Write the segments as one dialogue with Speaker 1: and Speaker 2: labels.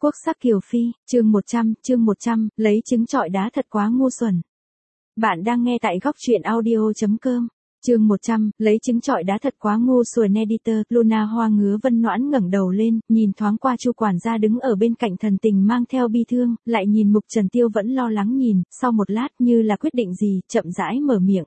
Speaker 1: Quốc sắc Kiều Phi, chương 100, lấy trứng trọi đá thật quá ngu xuẩn. Bạn đang nghe tại góc truyện audio.com. Chương 100, lấy trứng trọi đá thật quá ngu xuẩn. Editor, Luna Hoa ngứa Vân Noãn ngẩng đầu lên, nhìn thoáng qua Chu quản gia đứng ở bên cạnh thần tình mang theo bi thương, lại nhìn Mục Trần Tiêu vẫn lo lắng nhìn, sau một lát như là quyết định gì, chậm rãi mở miệng.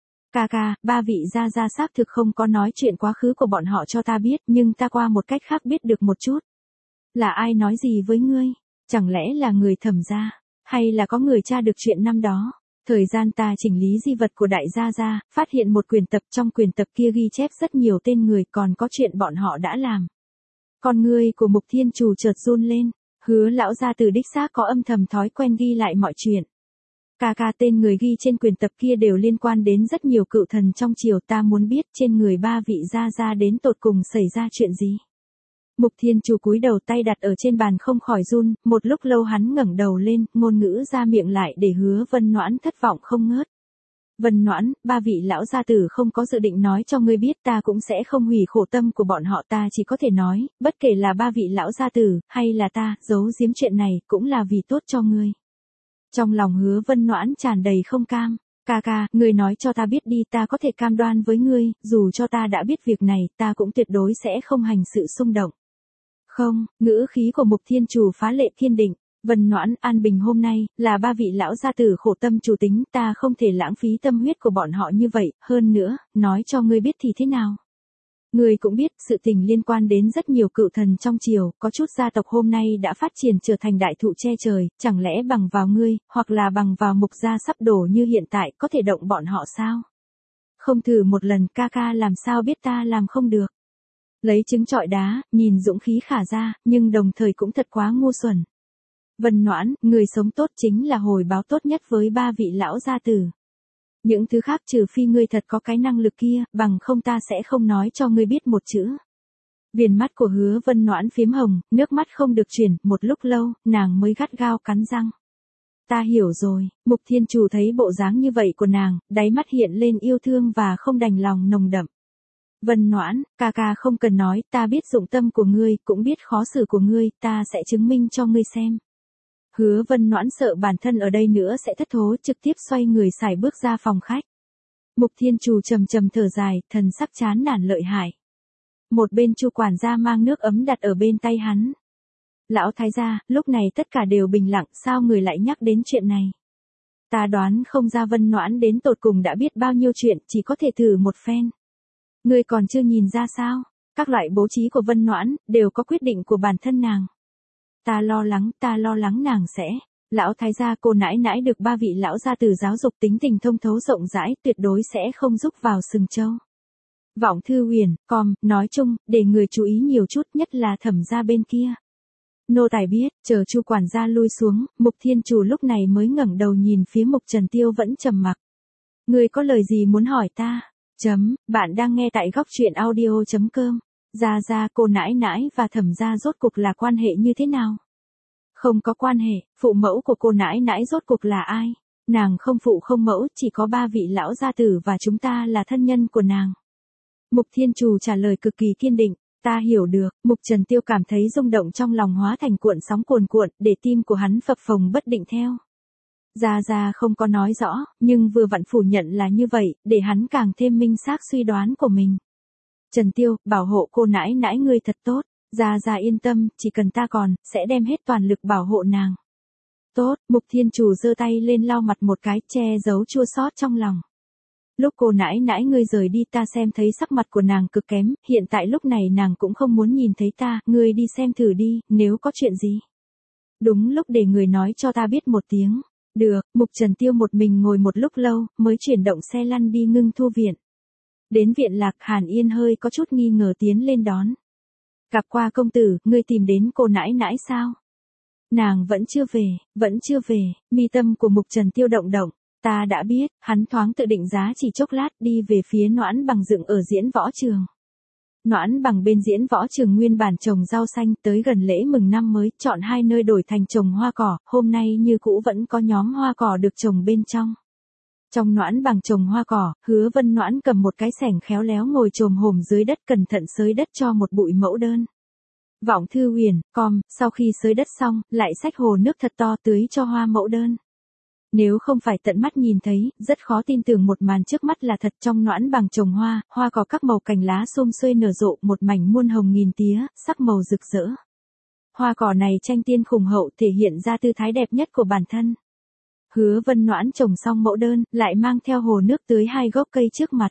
Speaker 1: Ca, ba vị gia gia xác thực không có nói chuyện quá khứ của bọn họ cho ta biết, nhưng ta qua một cách khác biết được một chút. Là ai nói gì với ngươi? Chẳng lẽ là người Thẩm gia, hay là có người tra được chuyện năm đó? Thời gian ta chỉnh lý di vật của đại gia gia, phát hiện một quyển tập, trong quyển tập kia ghi chép rất nhiều tên người, còn có chuyện bọn họ đã làm. Con ngươi của Mục Thiên Trù chợt run lên, Hứa lão gia tử đích xác có âm thầm thói quen ghi lại mọi chuyện. Ca, tên người ghi trên quyển tập kia đều liên quan đến rất nhiều cựu thần trong triều, ta muốn biết trên người ba vị gia gia đến tột cùng xảy ra chuyện gì. Mục Thiên Trù cúi đầu, tay đặt ở trên bàn không khỏi run, một lúc lâu hắn ngẩng đầu lên, ngôn ngữ ra miệng lại để Hứa Vân Noãn thất vọng không ngớt. Vân Noãn, ba vị lão gia tử không có dự định nói cho ngươi biết, ta cũng sẽ không hủy khổ tâm của bọn họ, ta chỉ có thể nói, bất kể là ba vị lão gia tử, hay là ta, giấu giếm chuyện này, cũng là vì tốt cho ngươi. Trong lòng Hứa Vân Noãn tràn đầy không cam. Ca, ngươi nói cho ta biết đi, ta có thể cam đoan với ngươi, dù cho ta đã biết việc này, ta cũng tuyệt đối sẽ không hành sự xung động. Không, ngữ khí của Mục Thiên Trù phá lệ kiên định. Vân Noãn, an bình hôm nay, là ba vị lão gia tử khổ tâm chủ tính, ta không thể lãng phí tâm huyết của bọn họ như vậy, hơn nữa, nói cho ngươi biết thì thế nào. Ngươi cũng biết, sự tình liên quan đến rất nhiều cựu thần trong triều, có chút gia tộc hôm nay đã phát triển trở thành đại thụ che trời, chẳng lẽ bằng vào ngươi, hoặc là bằng vào Mục gia sắp đổ như hiện tại, có thể động bọn họ sao? Không thử một lần, ca làm sao biết ta làm không được. Lấy trứng trọi đá, nhìn dũng khí khả ra, nhưng đồng thời cũng thật quá ngu xuẩn. Vân Noãn, người sống tốt chính là hồi báo tốt nhất với ba vị lão gia tử. Những thứ khác trừ phi ngươi thật có cái năng lực kia, bằng không ta sẽ không nói cho ngươi biết một chữ. Viền mắt của Hứa Vân Noãn phím hồng, nước mắt không được chuyển, một lúc lâu, nàng mới gắt gao cắn răng. Ta hiểu rồi. Mục Thiên Trù thấy bộ dáng như vậy của nàng, đáy mắt hiện lên yêu thương và không đành lòng nồng đậm. Vân Noãn, ca không cần nói, ta biết dụng tâm của ngươi, cũng biết khó xử của ngươi, ta sẽ chứng minh cho ngươi xem. Hứa Vân Noãn sợ bản thân ở đây nữa sẽ thất thố, trực tiếp xoay người sải bước ra phòng khách. Mục Thiên Trù trầm thở dài, thần sắc chán nản lợi hại. Một bên Chu quản gia mang nước ấm đặt ở bên tay hắn. Lão thái gia, lúc này tất cả đều bình lặng, sao người lại nhắc đến chuyện này? Ta đoán không ra Vân Noãn đến tột cùng đã biết bao nhiêu chuyện, chỉ có thể thử một phen. Ngươi còn chưa nhìn ra sao? Các loại bố trí của Vân Noãn, đều có quyết định của bản thân nàng. Ta lo lắng nàng sẽ. Lão thái gia, cô nãi nãi được ba vị lão gia tử giáo dục, tính tình thông thấu rộng rãi, tuyệt đối sẽ không giúp vào sừng châu. Vọng Thư Huyền, nói chung, để người chú ý nhiều chút, nhất là Thẩm gia bên kia. Nô tài biết, chờ Chu quản gia lui xuống, Mục Thiên Trù lúc này mới ngẩng đầu nhìn phía Mục Trần Tiêu vẫn trầm mặc. Ngươi có lời gì muốn hỏi ta? Bạn đang nghe tại góc truyện audio.com. Gia, cô nãi nãi và Thẩm gia rốt cuộc là quan hệ như thế nào? Không có quan hệ, phụ mẫu của cô nãi nãi rốt cuộc là ai? Nàng không phụ không mẫu, chỉ có ba vị lão gia tử và chúng ta là thân nhân của nàng. Mục Thiên Trù trả lời cực kỳ kiên định. Ta hiểu được. Mục Trần Tiêu cảm thấy rung động trong lòng hóa thành cuộn sóng cuồn cuộn, để tim của hắn phập phồng bất định theo. Gia không có nói rõ, nhưng vừa vặn phủ nhận là như vậy, để hắn càng thêm minh xác suy đoán của mình. Trần Tiêu, bảo hộ cô nãi nãi ngươi thật tốt. Gia yên tâm, chỉ cần ta còn, sẽ đem hết toàn lực bảo hộ nàng. Tốt. Mục Thiên Trù giơ tay lên lau mặt một cái, che giấu chua xót trong lòng. Lúc cô nãi nãi ngươi rời đi, ta xem thấy sắc mặt của nàng cực kém, hiện tại lúc này nàng cũng không muốn nhìn thấy ta, ngươi đi xem thử đi, nếu có chuyện gì. Đúng lúc để người nói cho ta biết một tiếng. Được. Mục Trần Tiêu một mình ngồi một lúc lâu, mới chuyển động xe lăn đi Ngưng Thu viện. Đến viện Lạc, Hàn Yên hơi có chút nghi ngờ tiến lên đón. Gặp qua công tử, ngươi tìm đến cô nãi nãi sao? Nàng vẫn chưa về, mi tâm của Mục Trần Tiêu động. Ta đã biết, hắn thoáng tự định giá chỉ chốc lát, đi về phía Noãn Bằng dựng ở diễn võ trường. Noãn Bằng bên diễn võ trường nguyên bản trồng rau xanh, tới gần lễ mừng năm mới, chọn hai nơi đổi thành trồng hoa cỏ, hôm nay như cũ vẫn có nhóm hoa cỏ được trồng bên trong. Trong Noãn Bằng trồng hoa cỏ, Hứa Vân Noãn cầm một cái xẻng khéo léo ngồi chồm hổm dưới đất, cẩn thận xới đất cho một bụi mẫu đơn. Vọng Thư Huyền, sau khi xới đất xong, lại xách hồ nước thật to tưới cho hoa mẫu đơn. Nếu không phải tận mắt nhìn thấy, rất khó tin tưởng một màn trước mắt là thật. Trong noãn bằng trồng hoa, hoa có các màu cành lá xum xuê nở rộ, một mảnh muôn hồng nghìn tía, sắc màu rực rỡ. Hoa cỏ này tranh tiên khủng hậu, thể hiện ra tư thái đẹp nhất của bản thân. Hứa Vân Noãn trồng xong mẫu đơn, lại mang theo hồ nước tưới 2 gốc cây trước mặt.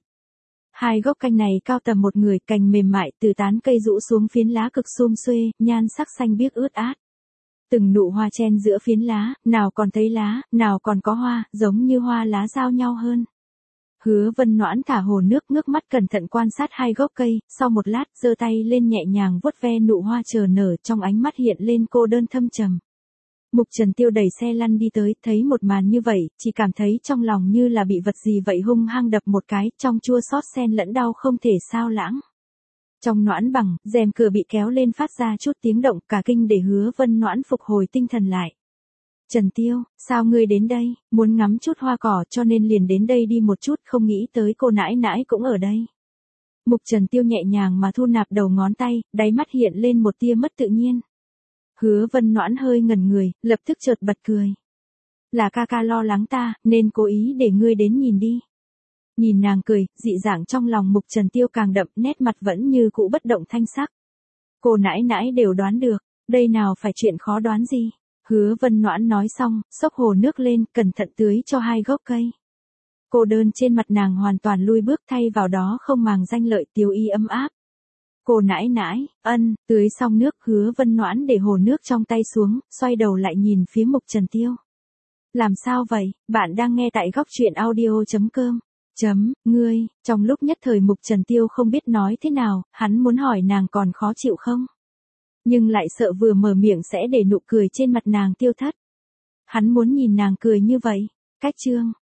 Speaker 1: 2 gốc canh này cao tầm một người, cành mềm mại, từ tán cây rũ xuống phiến lá cực xum xuê, nhan sắc xanh biếc ướt át. Từng nụ hoa chen giữa phiến lá, nào còn thấy lá, nào còn có hoa, giống như hoa lá giao nhau hơn. Hứa Vân Noãn thả hồ nước, ngước mắt cẩn thận quan sát 2 gốc cây, sau một lát, giơ tay lên nhẹ nhàng vuốt ve nụ hoa chờ nở, trong ánh mắt hiện lên cô đơn thâm trầm. Mục Trần Tiêu đẩy xe lăn đi tới, thấy một màn như vậy, chỉ cảm thấy trong lòng như là bị vật gì vậy hung hăng đập một cái, trong chua xót xen lẫn đau không thể sao lãng. Trong noãn bằng, rèm cửa bị kéo lên phát ra chút tiếng động, cả kinh để Hứa Vân Noãn phục hồi tinh thần lại. Trần Tiêu, sao ngươi đến đây? Muốn ngắm chút hoa cỏ cho nên liền đến đây đi một chút, không nghĩ tới cô nãi nãi cũng ở đây. Mục Trần Tiêu nhẹ nhàng mà thu nạp đầu ngón tay, đáy mắt hiện lên một tia mất tự nhiên. Hứa Vân Noãn hơi ngẩn người, lập tức chợt bật cười. Là ca ca lo lắng ta, nên cố ý để ngươi đến nhìn đi. Nhìn nàng cười, dị dạng trong lòng Mục Trần Tiêu càng đậm, nét mặt vẫn như cũ bất động thanh sắc. Cô nãi nãi đều đoán được, đây nào phải chuyện khó đoán gì. Hứa Vân Noãn nói xong, xốc hồ nước lên, cẩn thận tưới cho 2 gốc cây. Cô đơn trên mặt nàng hoàn toàn lui bước, thay vào đó không màng danh lợi, tiêu y ấm áp. Cô nãi nãi, tưới xong nước, Hứa Vân Noãn để hồ nước trong tay xuống, xoay đầu lại nhìn phía Mục Trần Tiêu. Làm sao vậy, bạn đang nghe tại góc truyện audio.com. Ngươi, trong lúc nhất thời Mục Trần Tiêu không biết nói thế nào, hắn muốn hỏi nàng còn khó chịu không? Nhưng lại sợ vừa mở miệng sẽ để nụ cười trên mặt nàng tiêu thất. Hắn muốn nhìn nàng cười như vậy. Cách chương